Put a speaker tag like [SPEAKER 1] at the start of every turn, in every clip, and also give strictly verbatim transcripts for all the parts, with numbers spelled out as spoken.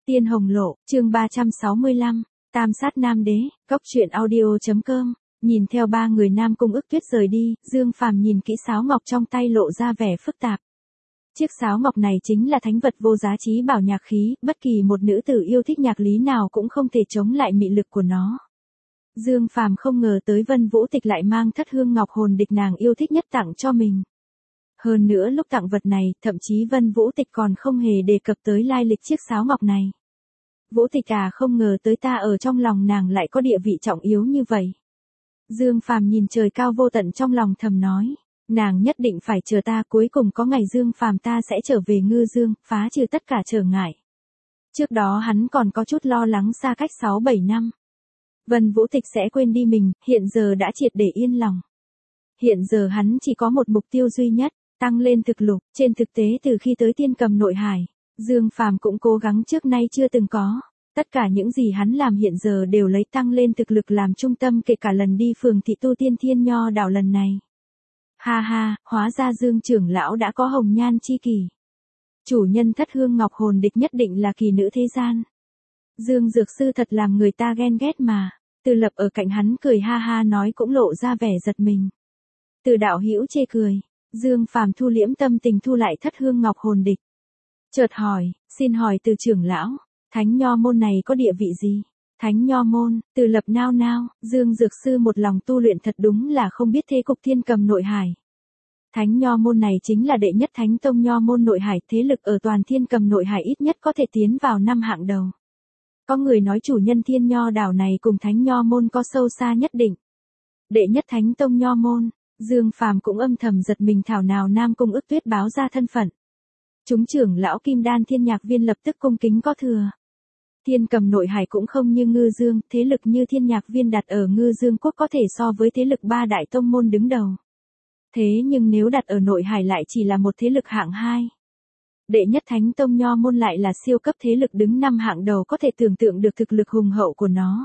[SPEAKER 1] Tiên Hồng Lộ, chương ba trăm sáu mươi lăm, Tam sát Nam Đế, Cốc truyện audio.com. Nhìn theo ba người Nam Cung Ức Tuyết rời đi, Dương Phàm nhìn kỹ sáo ngọc trong tay lộ ra vẻ phức tạp. Chiếc sáo ngọc này chính là thánh vật vô giá trí bảo nhạc khí, bất kỳ một nữ tử yêu thích nhạc lý nào cũng không thể chống lại mị lực của nó. Dương Phàm không ngờ tới Vân Vũ Tịch lại mang thất hương ngọc hồn địch nàng yêu thích nhất tặng cho mình. Hơn nữa lúc tặng vật này, thậm chí Vân Vũ Tịch còn không hề đề cập tới lai lịch chiếc sáo ngọc này. Vũ Tịch à, không ngờ tới ta ở trong lòng nàng lại có địa vị trọng yếu như vậy. Dương Phàm nhìn trời cao vô tận trong lòng thầm nói, nàng nhất định phải chờ ta, cuối cùng có ngày Dương Phàm ta sẽ trở về Ngư Dương, phá trừ tất cả trở ngại. Trước đó hắn còn có chút lo lắng xa cách sáu bảy năm. Vân Vũ Tịch sẽ quên đi mình, hiện giờ đã triệt để yên lòng. Hiện giờ hắn chỉ có một mục tiêu duy nhất, tăng lên thực lực. Trên thực tế từ khi tới Tiên Cầm Nội Hải, Dương Phàm cũng cố gắng trước nay chưa từng có. Tất cả những gì hắn làm hiện giờ đều lấy tăng lên thực lực làm trung tâm, kể cả lần đi phường thị tu tiên Thiên Nho đảo lần này. Ha ha, hóa ra Dương trưởng lão đã có hồng nhan chi kỷ. Chủ nhân thất hương ngọc hồn địch nhất định là kỳ nữ thế gian. Dương Dược Sư thật làm người ta ghen ghét mà. Từ Lập ở cạnh hắn cười ha ha nói cũng lộ ra vẻ giật mình. Từ Đạo Hữu chê cười, Dương Phàm thu liễm tâm tình thu lại thất hương ngọc hồn địch. Chợt hỏi, xin hỏi Từ trưởng lão, Thánh Nho môn này có địa vị gì? Thánh Nho môn, Từ Lập nao nao, Dương Dược Sư một lòng tu luyện thật đúng là không biết thế cục Thiên Cầm Nội Hải. Thánh Nho môn này chính là đệ nhất Thánh Tông Nho môn Nội Hải, thế lực ở toàn Thiên Cầm Nội Hải ít nhất có thể tiến vào năm hạng đầu. Có người nói chủ nhân Thiên Nho đảo này cùng Thánh Nho môn có sâu xa nhất định. Đệ nhất Thánh Tông Nho môn, Dương Phàm cũng âm thầm giật mình, thảo nào Nam Cung Ức Tuyết báo ra thân phận. Chúng trưởng lão Kim Đan Thiên Nhạc Viên lập tức cung kính có thừa. Thiên Cầm Nội Hải cũng không như Ngư Dương, thế lực như Thiên Nhạc Viên đặt ở Ngư Dương quốc có thể so với thế lực ba đại tông môn đứng đầu. Thế nhưng nếu đặt ở Nội Hải lại chỉ là một thế lực hạng hai. Đệ nhất Thánh Tông Nho môn lại là siêu cấp thế lực đứng năm hạng đầu, có thể tưởng tượng được thực lực hùng hậu của nó.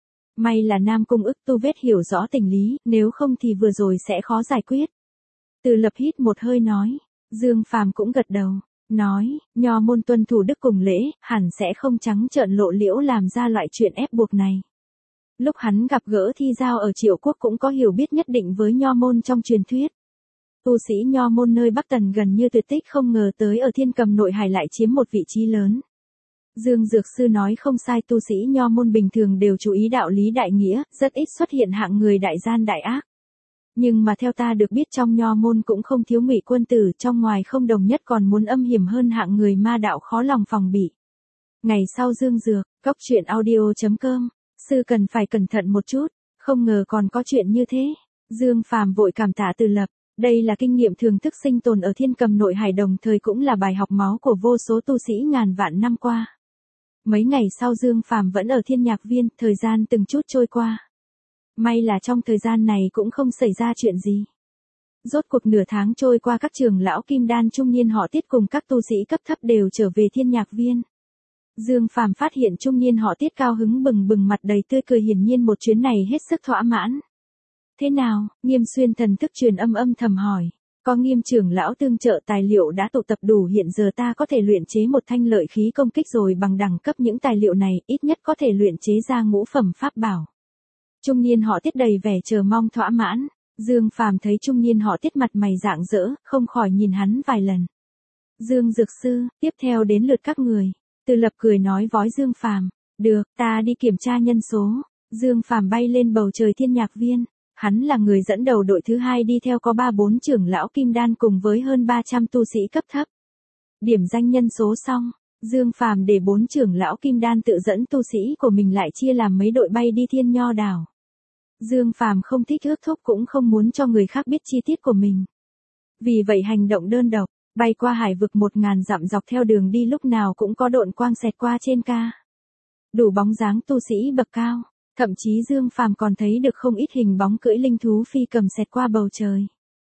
[SPEAKER 1] May là Nam Cung Ức Tu Vết hiểu rõ tình lý, nếu không thì vừa rồi sẽ khó giải quyết. Từ Lập hít một hơi nói, Dương Phàm cũng gật đầu, nói, Nho môn tuân thủ đức cùng lễ, hẳn sẽ không trắng trợn lộ liễu làm ra loại chuyện ép buộc này. Lúc hắn gặp gỡ Thi Giao ở Triệu Quốc cũng có hiểu biết nhất định với Nho môn trong truyền thuyết. Tu sĩ Nho môn nơi Bắc Tần gần như tuyệt tích, không ngờ tới ở Thiên Cầm Nội Hải lại chiếm một vị trí lớn. Dương Dược Sư nói không sai, tu sĩ Nho môn bình thường đều chú ý đạo lý đại nghĩa, rất ít xuất hiện hạng người đại gian đại ác. Nhưng mà theo ta được biết trong Nho môn cũng không thiếu ngụy quân tử, trong ngoài không đồng nhất còn muốn âm hiểm hơn hạng người ma đạo khó lòng phòng bị. Ngày sau Dương Dược, Cốc truyện audio.com, sư cần phải cẩn thận một chút, không ngờ còn có chuyện như thế. Dương Phàm vội cảm tạ Từ Lập, đây là kinh nghiệm thường thức sinh tồn ở Thiên Cầm Nội Hải, đồng thời cũng là bài học máu của vô số tu sĩ ngàn vạn năm qua. Mấy ngày sau Dương Phàm vẫn ở Thiên Nhạc Viên, thời gian từng chút trôi qua. May là trong thời gian này cũng không xảy ra chuyện gì. Rốt cuộc nửa tháng trôi qua, các trưởng lão Kim Đan trung niên họ Tiết cùng các tu sĩ cấp thấp đều trở về Thiên Nhạc Viên. Dương Phàm phát hiện trung niên họ Tiết cao hứng bừng bừng, mặt đầy tươi cười, hiển nhiên một chuyến này hết sức thỏa mãn. Thế nào? Nghiêm Xuyên thần thức truyền âm âm thầm hỏi. Có Nghiêm trưởng lão tương trợ, tài liệu đã tụ tập đủ, hiện giờ ta có thể luyện chế một thanh lợi khí công kích rồi, bằng đẳng cấp những tài liệu này ít nhất có thể luyện chế ra ngũ phẩm pháp bảo. Trung niên họ Tiết đầy vẻ chờ mong thỏa mãn. Dương Phàm thấy trung niên họ Tiết mặt mày rạng rỡ, không khỏi nhìn hắn vài lần. Dương Dược Sư, tiếp theo đến lượt các người. Từ Lập cười nói vói Dương Phàm, được, ta đi kiểm tra nhân số. Dương Phàm bay lên bầu trời Thiên Nhạc Viên. Hắn là người dẫn đầu đội thứ hai, đi theo có ba bốn trưởng lão Kim Đan cùng với hơn ba trăm tu sĩ cấp thấp. Điểm danh nhân số xong, Dương Phàm để bốn trưởng lão Kim Đan tự dẫn tu sĩ của mình lại chia làm mấy đội bay đi Thiên Nho đảo. Dương Phàm không thích ước thúc, cũng không muốn cho người khác biết chi tiết của mình. Vì vậy hành động đơn độc, bay qua hải vực một ngàn dặm, dọc theo đường đi lúc nào cũng có độn quang xẹt qua trên ca. Đủ bóng dáng tu sĩ bậc cao. Thậm chí Dương Phàm còn thấy được không ít hình bóng cưỡi linh thú phi cầm xẹt qua bầu trời.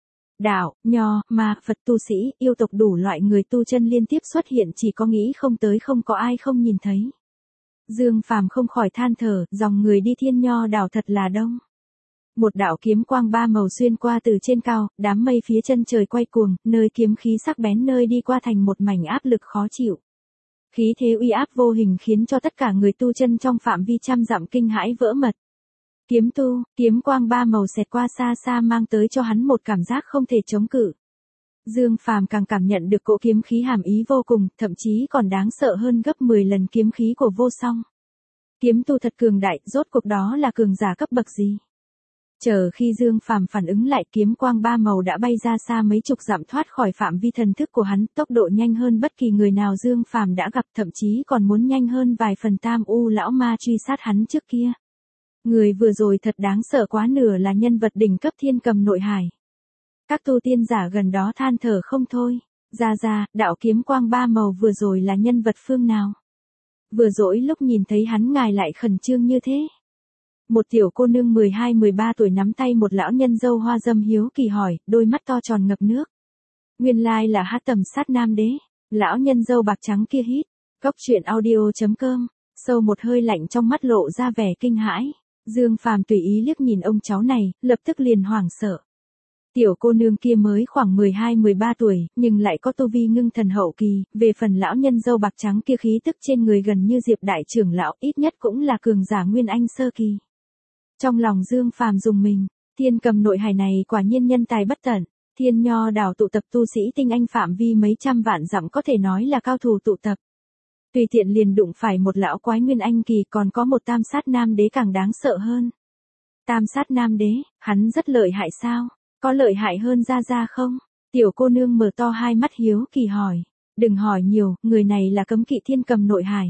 [SPEAKER 1] Đạo, Nho, Ma, Phật, tu sĩ, yêu tộc, đủ loại người tu chân liên tiếp xuất hiện, chỉ có nghĩ không tới không có ai không nhìn thấy. Dương Phàm không khỏi than thở, dòng người đi Thiên Nho đảo thật là đông. Một đạo kiếm quang ba màu xuyên qua từ trên cao, đám mây phía chân trời quay cuồng, nơi kiếm khí sắc bén nơi đi qua thành một mảnh áp lực khó chịu. Khí thế uy áp vô hình khiến cho tất cả người tu chân trong phạm vi trăm dặm kinh hãi vỡ mật. Kiếm tu, kiếm quang ba màu xẹt qua xa xa mang tới cho hắn một cảm giác không thể chống cự. Dương Phàm càng cảm nhận được cỗ kiếm khí hàm ý vô cùng, thậm chí còn đáng sợ hơn gấp mười lần kiếm khí của vô song. Kiếm tu thật cường đại, rốt cuộc đó là cường giả cấp bậc gì? Chờ khi Dương Phàm phản ứng lại, kiếm quang ba màu đã bay ra xa mấy chục dặm thoát khỏi phạm vi thần thức của hắn, tốc độ nhanh hơn bất kỳ người nào Dương Phàm đã gặp, thậm chí còn muốn nhanh hơn vài phần Tam U lão ma truy sát hắn trước kia. Người vừa rồi thật đáng sợ quá, nửa là nhân vật đỉnh cấp Thiên Cầm Nội Hải. Các tu tiên giả gần đó than thở không thôi. Ra ra, đạo kiếm quang ba màu vừa rồi là nhân vật phương nào? Vừa rồi lúc nhìn thấy hắn ngài lại khẩn trương như thế. Một tiểu cô nương mười hai mười ba tuổi nắm tay một lão nhân dâu hoa dâm hiếu kỳ hỏi, đôi mắt to tròn ngập nước. Nguyên lai là Hát Tầm Sát Nam Đế. Lão nhân dâu bạc trắng kia hít. Cốc truyện audio chấm com. Sâu một hơi lạnh trong mắt lộ ra vẻ kinh hãi. Dương Phàm tùy ý liếc nhìn ông cháu này, lập tức liền hoảng sợ. Tiểu cô nương kia mới khoảng mười hai mười ba tuổi, nhưng lại có tu vi ngưng thần hậu kỳ, về phần lão nhân dâu bạc trắng kia khí tức trên người gần như Diệp đại trưởng lão, ít nhất cũng là cường giả Nguyên Anh sơ kỳ. Trong lòng Dương Phàm rùng mình, Thiên Cầm Nội Hải này quả nhiên nhân tài bất tận, Thiên Nho đảo tụ tập tu sĩ tinh anh phạm vi mấy trăm vạn dặm, có thể nói là cao thủ tụ tập. Tùy tiện liền đụng phải một lão quái Nguyên Anh kỳ, còn có một Tam Sát Nam Đế càng đáng sợ hơn. Tam Sát Nam Đế, hắn rất lợi hại sao? Có lợi hại hơn Gia Gia không? Tiểu cô nương mở to hai mắt hiếu kỳ hỏi. Đừng hỏi nhiều, người này là cấm kỵ Thiên Cầm Nội Hải.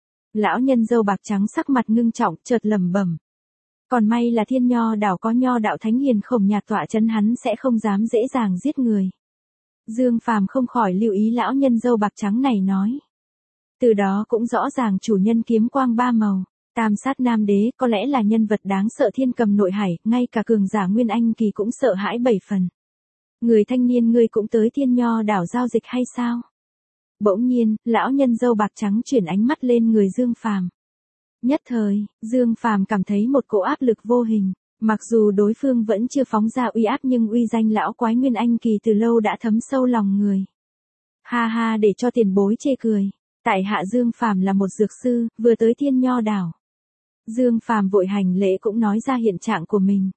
[SPEAKER 1] Lão nhân dâu bạc trắng sắc mặt ngưng trọng, chợt lẩm bẩm. Còn may là Thiên Nho đảo có Nho đạo thánh hiền khổng nhạt tọa chân, hắn sẽ không dám dễ dàng giết người. Dương Phàm không khỏi lưu ý lão nhân dâu bạc trắng này nói. Từ đó cũng rõ ràng chủ nhân kiếm quang ba màu, Tam Sát Nam Đế có lẽ là nhân vật đáng sợ Thiên Cầm Nội Hải, ngay cả cường giả Nguyên Anh kỳ cũng sợ hãi bảy phần. Người thanh niên, ngươi cũng tới Thiên Nho đảo giao dịch hay sao? Bỗng nhiên, lão nhân dâu bạc trắng chuyển ánh mắt lên người Dương Phàm. Nhất thời, Dương Phàm cảm thấy một cỗ áp lực vô hình, mặc dù đối phương vẫn chưa phóng ra uy áp nhưng uy danh lão quái Nguyên Anh kỳ từ lâu đã thấm sâu lòng người. Ha ha, để cho tiền bối chê cười. Tại hạ Dương Phàm là một dược sư, vừa tới Thiên Nho đảo. Dương Phàm vội hành lễ cũng nói ra hiện trạng của mình.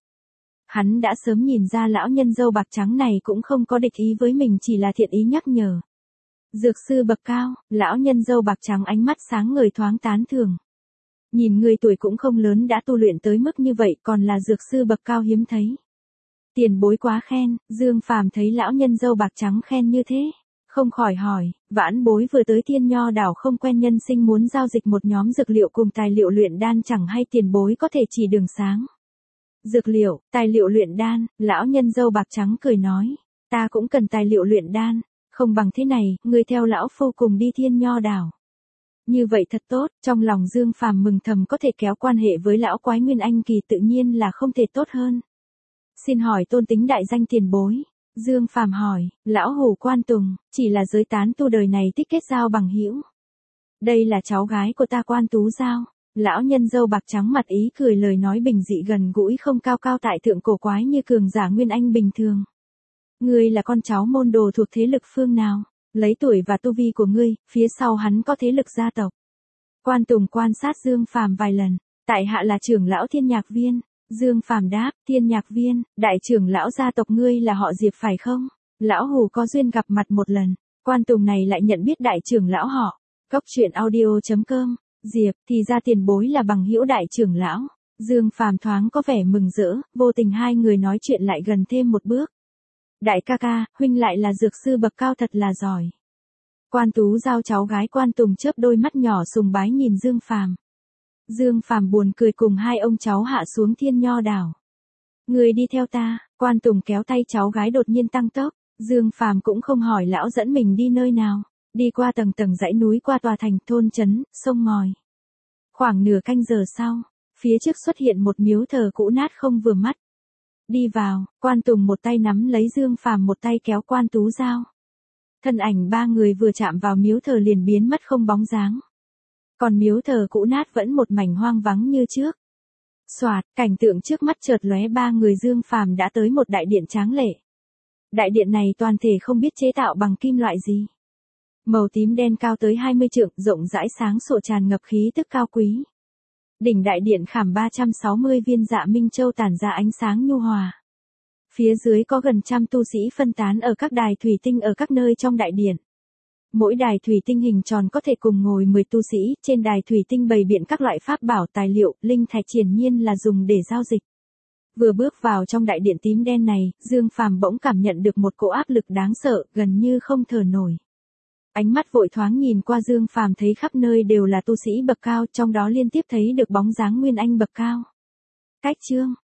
[SPEAKER 1] Hắn đã sớm nhìn ra lão nhân dâu bạc trắng này cũng không có địch ý với mình, chỉ là thiện ý nhắc nhở. Dược sư bậc cao, lão nhân dâu bạc trắng ánh mắt sáng ngời thoáng tán thưởng. Nhìn người tuổi cũng không lớn đã tu luyện tới mức như vậy, còn là dược sư bậc cao hiếm thấy. Tiền bối quá khen. Dương Phàm thấy lão nhân dâu bạc trắng khen như thế, không khỏi hỏi, vãn bối vừa tới Thiên Nho đảo không quen nhân sinh muốn giao dịch một nhóm dược liệu cùng tài liệu luyện đan, chẳng hay tiền bối có thể chỉ đường sáng. Dược liệu, tài liệu luyện đan, lão nhân dâu bạc trắng cười nói, ta cũng cần tài liệu luyện đan, không bằng thế này, ngươi theo lão phu cùng đi Thiên Nho đảo. Như vậy thật tốt, trong lòng Dương Phàm mừng thầm, có thể kéo quan hệ với lão quái Nguyên Anh kỳ tự nhiên là không thể tốt hơn. Xin hỏi tôn tính đại danh tiền bối. Dương Phàm hỏi, lão hủ Quan Tùng, chỉ là giới tán tu đời này thích kết giao bằng hữu. Đây là cháu gái của ta Quan Tú Giao. Lão nhân dâu bạc trắng mặt ý cười, lời nói bình dị gần gũi, không cao cao tại thượng cổ quái như cường giả Nguyên Anh bình thường. Ngươi là con cháu môn đồ thuộc thế lực phương nào? Lấy tuổi và tu vi của ngươi, phía sau hắn có thế lực gia tộc. Quan Tùng quan sát Dương Phàm vài lần, tại hạ là trưởng lão Thiên Nhạc Viên. Dương Phàm đáp, Thiên Nhạc Viên, đại trưởng lão gia tộc ngươi là họ Diệp phải không? Lão hủ có duyên gặp mặt một lần. Quan Tùng này lại nhận biết đại trưởng lão họ. Cốc truyện audio chấm com. Diệp, thì ra tiền bối là bằng hữu đại trưởng lão. Dương Phàm thoáng có vẻ mừng rỡ, vô tình hai người nói chuyện lại gần thêm một bước. Đại ca ca, huynh lại là dược sư bậc cao, thật là giỏi. Quan Tú Giao cháu gái Quan Tùng chớp đôi mắt nhỏ sùng bái nhìn Dương Phàm. Dương Phàm buồn cười cùng hai ông cháu hạ xuống Thiên Nho đảo. Người đi theo ta. Quan Tùng kéo tay cháu gái đột nhiên tăng tốc. Dương Phàm cũng không hỏi lão dẫn mình đi nơi nào. Đi qua tầng tầng dãy núi, qua tòa thành, thôn trấn, sông ngòi. Khoảng nửa canh giờ sau, phía trước xuất hiện một miếu thờ cũ nát không vừa mắt. Đi vào, Quan Tùng một tay nắm lấy Dương Phàm, một tay kéo Quan Tú Giao. Thân ảnh ba người vừa chạm vào miếu thờ liền biến mất không bóng dáng. Còn miếu thờ cũ nát vẫn một mảnh hoang vắng như trước. Soạt, cảnh tượng trước mắt chợt lóe, ba người Dương Phàm đã tới một đại điện tráng lệ. Đại điện này toàn thể không biết chế tạo bằng kim loại gì. Màu tím đen cao tới hai mươi trượng, rộng rãi sáng sủa tràn ngập khí tức cao quý. Đỉnh đại điện khảm ba trăm sáu mươi viên dạ minh châu tản ra ánh sáng nhu hòa. Phía dưới có gần trăm tu sĩ phân tán ở các đài thủy tinh ở các nơi trong đại điện. Mỗi đài thủy tinh hình tròn có thể cùng ngồi mười tu sĩ, trên đài thủy tinh bày biện các loại pháp bảo tài liệu, linh thạch hiển nhiên là dùng để giao dịch. Vừa bước vào trong đại điện tím đen này, Dương Phàm bỗng cảm nhận được một cỗ áp lực đáng sợ, gần như không thở nổi. Ánh mắt vội thoáng nhìn qua Dương Phàm thấy khắp nơi đều là tu sĩ bậc cao, trong đó liên tiếp thấy được bóng dáng Nguyên Anh bậc cao. Cách Trương,